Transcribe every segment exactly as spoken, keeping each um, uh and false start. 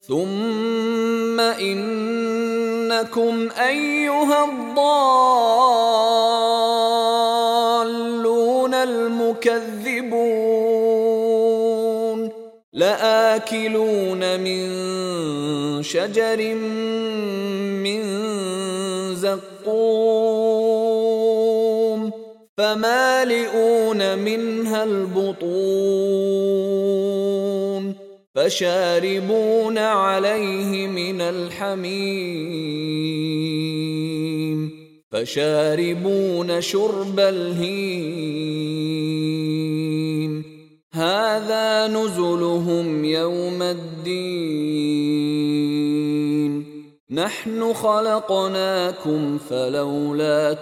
ثم إنكم أيها الضالون المكذبون لآكلون من شجر من زقوم فمالئون منها البطون فشاربون عليه من الحميم فشاربون شرب الهيم هذا نزلهم يوم الدين نحن خلقناكم فلولا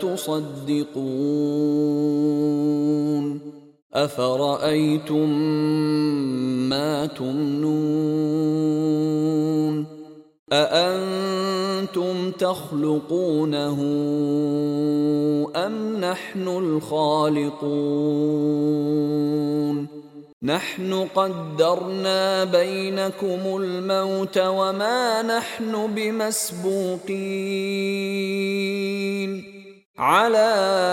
تصدقون أفرأيتم ما تمنون أأنتم تخلقونه أم نحن الخالقون نحن قدرنا بينكم الموت وما نحن بمسبوقين على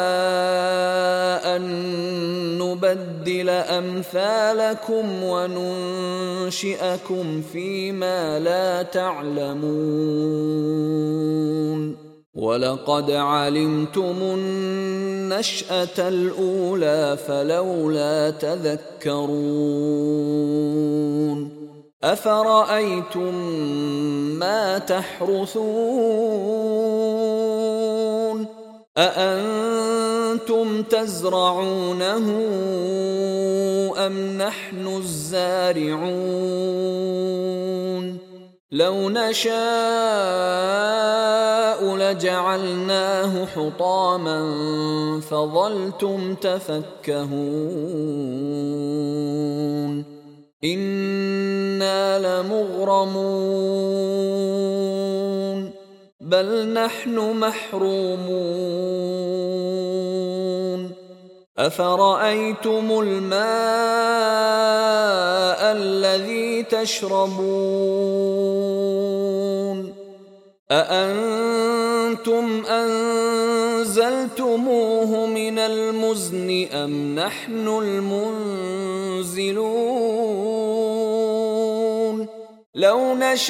أن نبدل أمثالكم وننشئكم فيما لا تعلمون ولقد علمتم النشأة الأولى فلولا تذكرون أفرأيتم ما تحرثون أأنتم تزرعونه أم نحن الزارعون لو نشاء لجعلناه حطاما فظلتم تفكهون إنا لمغرمون بل نحن محرومون أفرأيتم الماء الذي تشربون أأنتم أنزلتموه من المزن أم نحن المنزلون لو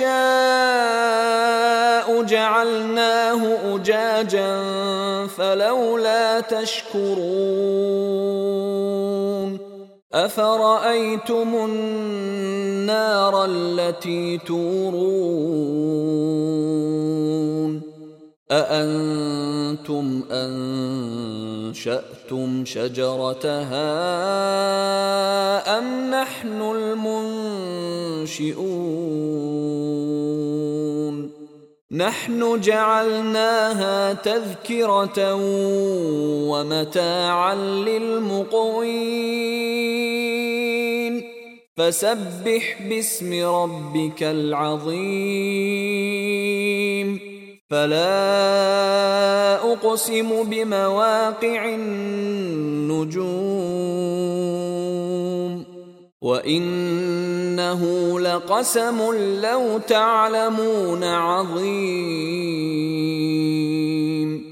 نشاء جعلناه أجاجا فلولا تشكرون أفرأيتم النار التي تورون أأنتم أنشأتم شجرتها أم نحن المنشئون نحن جعلناها تذكرة ومتاعا للمقوين فسبح باسم ربك العظيم فلا أقسم بمواقع النجوم وإنه لقسم لو تعلمون عظيم